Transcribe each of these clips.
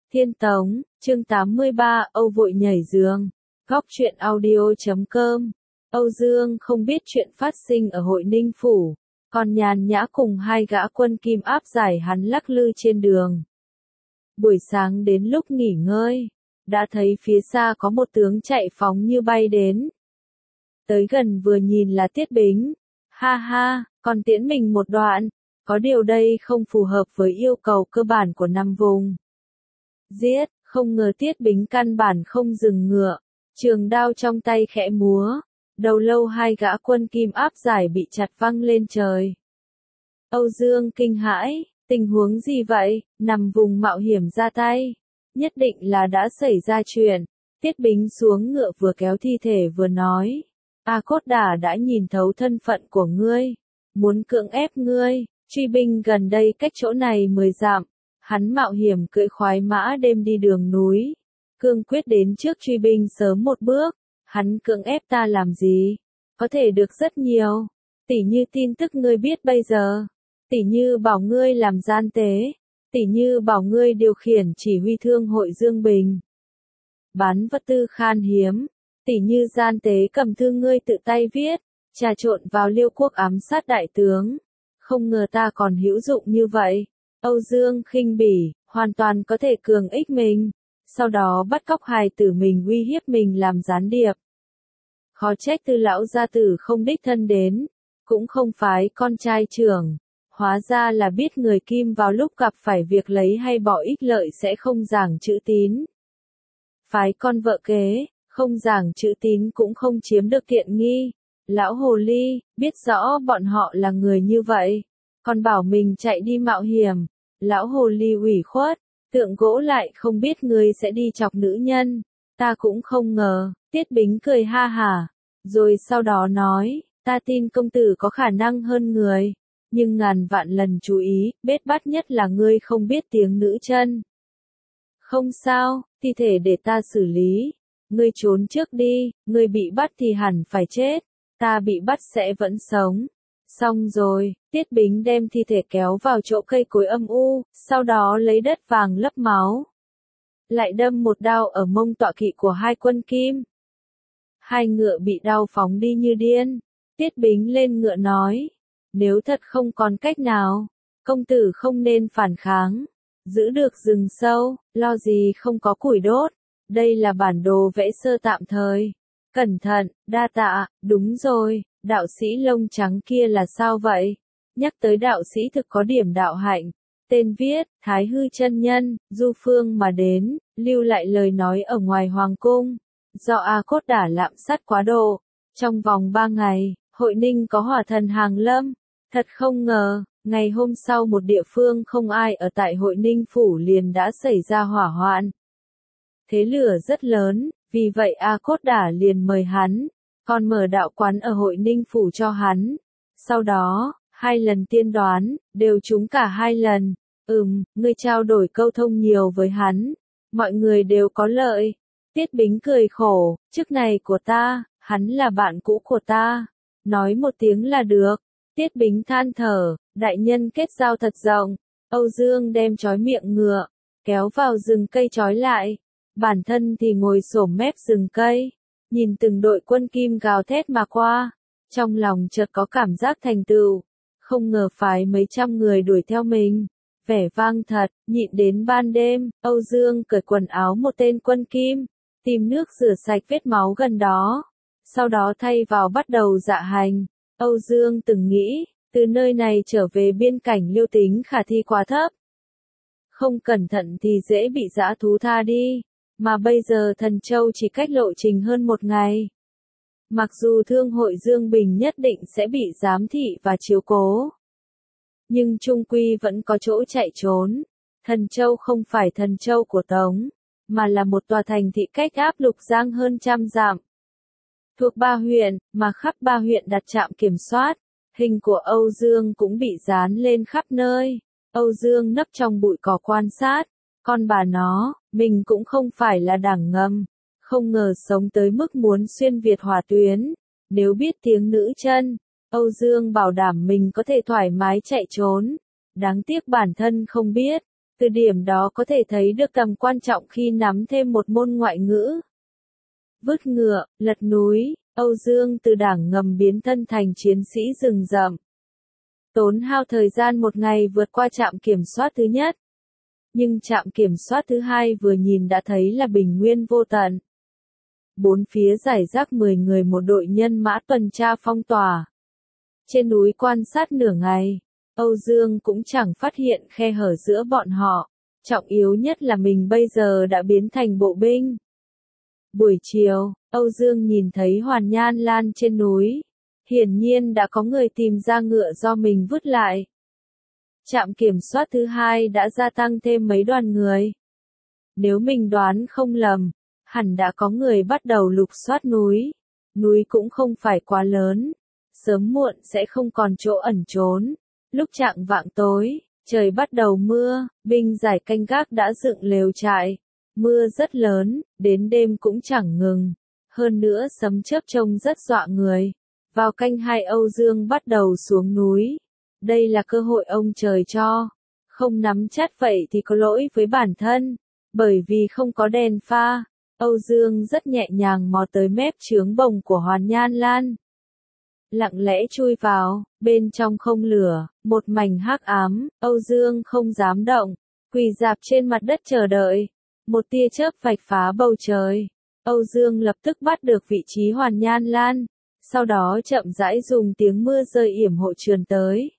Thiên Tống, chương 83, Âu vội nhảy giường. Góc truyện audio.com. Âu Dương không biết chuyện phát sinh ở Hội Ninh Phủ, còn nhàn nhã cùng hai gã quân kim áp giải hắn lắc lư trên đường. Buổi sáng đến lúc nghỉ ngơi, đã thấy phía xa có một tướng chạy phóng như bay đến. Tới gần vừa nhìn là Tiết Bính. Ha ha, còn tiễn mình một đoạn, có điều đây không phù hợp với yêu cầu cơ bản của năm vùng. Giết, không ngờ Tiết Bính căn bản không dừng ngựa, trường đao trong tay khẽ múa, đầu lâu hai gã quân kim áp giải bị chặt văng lên trời. Âu Dương kinh hãi, tình huống gì vậy, nằm vùng mạo hiểm ra tay, nhất định là đã xảy ra chuyện. Tiết Bính xuống ngựa vừa kéo thi thể vừa nói, A Cốt Đả đã nhìn thấu thân phận của ngươi, muốn cưỡng ép ngươi, truy binh gần đây cách chỗ này 10 dặm. Hắn mạo hiểm cưỡi khoái mã đêm đi đường núi, cương quyết đến trước truy binh sớm một bước. Hắn cưỡng ép ta làm gì? Có thể được rất nhiều, tỉ như tin tức ngươi biết bây giờ, tỉ như bảo ngươi làm gian tế, tỉ như bảo ngươi điều khiển chỉ huy thương hội Dương Bình, bán vật tư khan hiếm, tỉ như gian tế cầm thư ngươi tự tay viết, trà trộn vào Liêu quốc ám sát đại tướng. Không ngờ ta còn hữu dụng như vậy. Âu Dương khinh bỉ, hoàn toàn có thể cường ích mình, sau đó bắt cóc hài tử mình uy hiếp mình làm gián điệp. Khó trách Tư lão gia tử không đích thân đến, cũng không phái con trai trưởng, hóa ra là biết người Kim vào lúc gặp phải việc lấy hay bỏ ích lợi sẽ không giảng chữ tín. Phái con vợ kế, không giảng chữ tín cũng không chiếm được tiện nghi. Lão hồ ly, biết rõ bọn họ là người như vậy, còn bảo mình chạy đi mạo hiểm. Lão hồ ly ủy khuất, tượng gỗ lại không biết ngươi sẽ đi chọc nữ nhân, ta cũng không ngờ. Tiết Bính cười ha hả, rồi sau đó nói, ta tin công tử có khả năng hơn người, nhưng ngàn vạn lần chú ý, bết bát nhất là ngươi không biết tiếng nữ chân. Không sao, thi thể để ta xử lý, ngươi trốn trước đi, ngươi bị bắt thì hẳn phải chết, ta bị bắt sẽ vẫn sống. Xong rồi, Tiết Bính đem thi thể kéo vào chỗ cây cối âm u, sau đó lấy đất vàng lấp máu. Lại đâm một đao ở mông tọa kỵ của hai quân kim. Hai ngựa bị đau phóng đi như điên. Tiết Bính lên ngựa nói, nếu thật không còn cách nào, công tử không nên phản kháng. Giữ được rừng sâu, lo gì không có củi đốt. Đây là bản đồ vẽ sơ tạm thời. Cẩn thận, đa tạ, đúng rồi. Đạo sĩ lông trắng kia là sao vậy? Nhắc tới đạo sĩ thực có điểm đạo hạnh. Tên viết, Thái Hư chân nhân, du phương mà đến, lưu lại lời nói ở ngoài hoàng cung. Do A Cốt Đả lạm sát quá độ. Trong vòng 3 ngày, Hội Ninh có hỏa thần hàng lâm. Thật không ngờ, ngày hôm sau một địa phương không ai ở tại Hội Ninh Phủ liền đã xảy ra hỏa hoạn. Thế lửa rất lớn, vì vậy A Cốt Đả liền mời hắn. Còn mở đạo quán ở Hội Ninh Phủ cho hắn. Sau đó, 2 lần tiên đoán, đều trúng cả 2 lần. Ngươi trao đổi câu thông nhiều với hắn. Mọi người đều có lợi. Tiết Bính cười khổ, chức này của ta, hắn là bạn cũ của ta. Nói một tiếng là được. Tiết Bính than thở, đại nhân kết giao thật rộng. Âu Dương đem trói miệng ngựa, kéo vào rừng cây trói lại. Bản thân thì ngồi xổm mép rừng cây. Nhìn từng đội quân kim gào thét mà qua, trong lòng chợt có cảm giác thành tựu, không ngờ phái mấy trăm người đuổi theo mình, vẻ vang thật. Nhịn đến ban đêm, Âu Dương cởi quần áo một tên quân kim, tìm nước rửa sạch vết máu gần đó, sau đó thay vào bắt đầu dạ hành. Âu Dương từng nghĩ, từ nơi này trở về biên cảnh Liêu tính khả thi quá thấp, không cẩn thận thì dễ bị dã thú tha đi. Mà bây giờ Thần Châu chỉ cách lộ trình hơn 1 ngày. Mặc dù thương hội Dương Bình nhất định sẽ bị giám thị và chiếu cố, nhưng chung quy vẫn có chỗ chạy trốn. Thần Châu không phải Thần Châu của Tống, mà là một tòa thành thị cách áp Lục Giang hơn 100 dặm. Thuộc 3 huyện, mà khắp 3 huyện đặt trạm kiểm soát. Hình của Âu Dương cũng bị dán lên khắp nơi. Âu Dương nấp trong bụi cỏ quan sát. Con bà nó, mình cũng không phải là đảng ngầm, không ngờ sống tới mức muốn xuyên Việt hỏa tuyến. Nếu biết tiếng nữ chân, Âu Dương bảo đảm mình có thể thoải mái chạy trốn. Đáng tiếc bản thân không biết, Từ điểm đó có thể thấy được tầm quan trọng khi nắm thêm một môn ngoại ngữ. Vứt ngựa, lật núi, Âu Dương từ đảng ngầm biến thân thành chiến sĩ rừng rậm. Tốn hao thời gian một ngày vượt qua trạm kiểm soát thứ nhất. Nhưng trạm kiểm soát thứ hai vừa nhìn đã thấy là bình nguyên vô tận. Bốn phía rải rác 10 người một đội nhân mã tuần tra phong tỏa. Trên núi quan sát nửa ngày, Âu Dương cũng chẳng phát hiện khe hở giữa bọn họ. Trọng yếu nhất là mình bây giờ đã biến thành bộ binh. Buổi chiều, Âu Dương nhìn thấy Hoàn Nhan Lan trên núi. Hiển nhiên đã có người tìm ra ngựa do mình vứt lại. Trạm kiểm soát thứ hai đã gia tăng thêm mấy đoàn người. Nếu mình đoán không lầm, hẳn đã có người bắt đầu lục soát núi. Núi cũng không phải quá lớn, sớm muộn sẽ không còn chỗ ẩn trốn. Lúc chạng vạng tối, trời bắt đầu mưa, binh giải canh gác đã dựng lều trại. Mưa rất lớn, đến đêm cũng chẳng ngừng. Hơn nữa sấm chớp trông rất dọa người. Vào canh 2 Âu Dương bắt đầu xuống núi. Đây là cơ hội ông trời cho. Không nắm chắc vậy thì có lỗi với bản thân. Bởi vì không có đèn pha, Âu Dương rất nhẹ nhàng mò tới mép trướng bồng của Hoàn Nhan Lan. Lặng lẽ chui vào, bên trong không lửa, một mảnh hắc ám, Âu Dương không dám động, quỳ rạp trên mặt đất chờ đợi. Một tia chớp vạch phá bầu trời. Âu Dương lập tức bắt được vị trí Hoàn Nhan Lan, sau đó chậm rãi dùng tiếng mưa rơi yểm hộ trườn tới.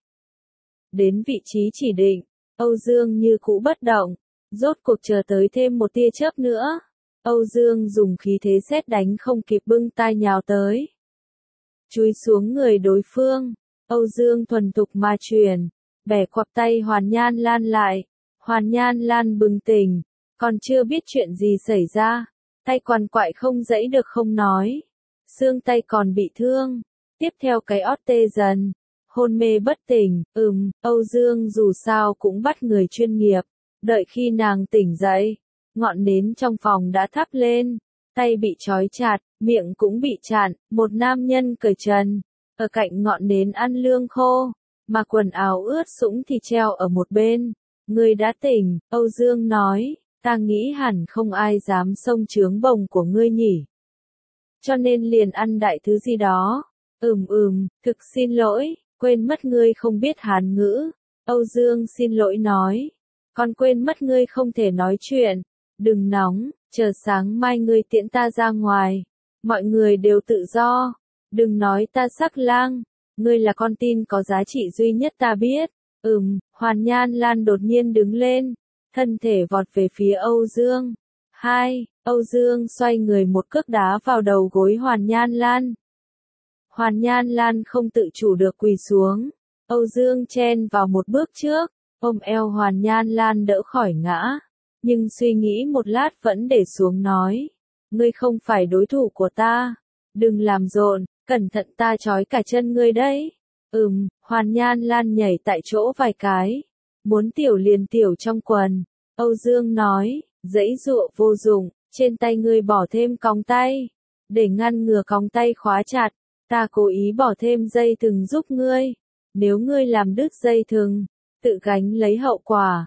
Đến vị trí chỉ định, Âu Dương như cũ bất động, rốt cuộc chờ tới thêm một tia chớp nữa. Âu Dương dùng khí thế sét đánh không kịp bưng tay nhào tới. Chúi xuống người đối phương, Âu Dương thuần thục ma truyền, bẻ quặp tay Hoàn Nhan Lan lại. Hoàn Nhan Lan bừng tỉnh, còn chưa biết chuyện gì xảy ra, tay quằn quại không giãy được không nói. Xương tay còn bị thương, tiếp theo cái ót tê dần, hôn mê bất tỉnh. Âu Dương dù sao cũng bắt người chuyên nghiệp, đợi khi nàng tỉnh dậy, ngọn nến trong phòng đã thắp lên, tay bị trói chặt, miệng cũng bị chặn, một nam nhân cởi trần, ở cạnh ngọn nến ăn lương khô, mà quần áo ướt sũng thì treo ở một bên. Ngươi đã tỉnh, Âu Dương nói, ta nghĩ hẳn không ai dám xông trướng bồng của ngươi nhỉ. Cho nên liền ăn đại thứ gì đó. Thực xin lỗi, quên mất ngươi không biết Hán ngữ. Âu Dương xin lỗi nói, còn quên mất ngươi không thể nói chuyện. Đừng nóng, chờ sáng mai ngươi tiễn ta ra ngoài. Mọi người đều tự do. Đừng nói ta sắc lang, ngươi là con tin có giá trị duy nhất ta biết. Hoàn Nhan Lan đột nhiên đứng lên, thân thể vọt về phía Âu Dương. Âu Dương xoay người một cước đá vào đầu gối Hoàn Nhan Lan. Hoàn Nhan Lan không tự chủ được quỳ xuống. Âu Dương chen vào một bước trước, ôm eo Hoàn Nhan Lan đỡ khỏi ngã. Nhưng suy nghĩ một lát vẫn để xuống nói. Ngươi không phải đối thủ của ta. Đừng làm rộn, cẩn thận ta trói cả chân ngươi đấy. Hoàn Nhan Lan nhảy tại chỗ vài cái. Muốn tiểu liền tiểu trong quần. Âu Dương nói, giãy giụa vô dụng, trên tay ngươi bỏ thêm còng tay. Để ngăn ngừa còng tay khóa chặt, ta cố ý bỏ thêm dây thừng giúp ngươi. Nếu ngươi làm đứt dây thừng, tự gánh lấy hậu quả.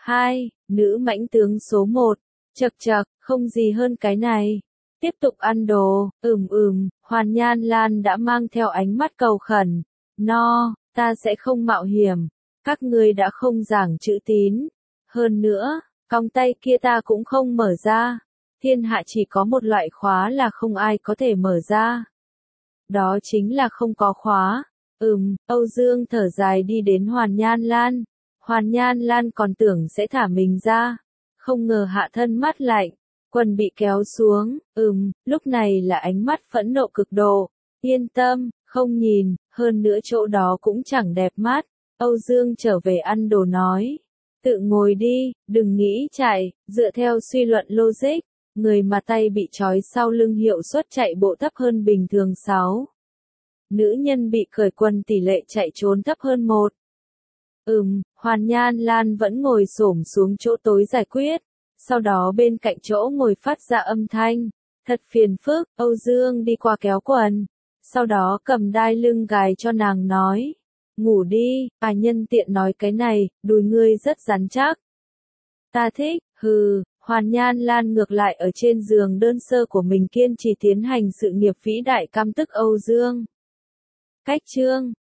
Nữ mãnh tướng số 1. Chậc chậc, không gì hơn cái này. Tiếp tục ăn đồ. Hoàn Nhan Lan đã mang theo ánh mắt cầu khẩn. No, ta sẽ không mạo hiểm. Các ngươi đã không giảng chữ tín. Hơn nữa, còng tay kia ta cũng không mở ra. Thiên hạ chỉ có một loại khóa là không ai có thể mở ra. Đó chính là không có khóa. Âu Dương thở dài đi đến Hoàn Nhan Lan. Hoàn Nhan Lan còn tưởng sẽ thả mình ra. Không ngờ hạ thân mát lạnh. Quần bị kéo xuống. Lúc này là ánh mắt phẫn nộ cực độ. Yên tâm, không nhìn, hơn nữa chỗ đó cũng chẳng đẹp mắt. Âu Dương trở về ăn đồ nói. Tự ngồi đi, đừng nghĩ chạy, dựa theo suy luận logic. Người mà tay bị trói sau lưng hiệu suất chạy bộ thấp hơn bình thường 6. Nữ nhân bị cởi quần tỷ lệ chạy trốn thấp hơn 1. Hoàn Nhan Lan vẫn ngồi xổm xuống chỗ tối giải quyết. Sau đó bên cạnh chỗ ngồi phát ra âm thanh. Thật phiền phức, Âu Dương đi qua kéo quần. Sau đó cầm đai lưng gài cho nàng nói. Ngủ đi, nhân tiện nói cái này, đùi ngươi rất rắn chắc. Ta thích, hừ, Hoàn Nhan Lan ngược lại ở trên giường đơn sơ của mình kiên trì tiến hành sự nghiệp vĩ đại căm tức Âu Dương Cách Chương.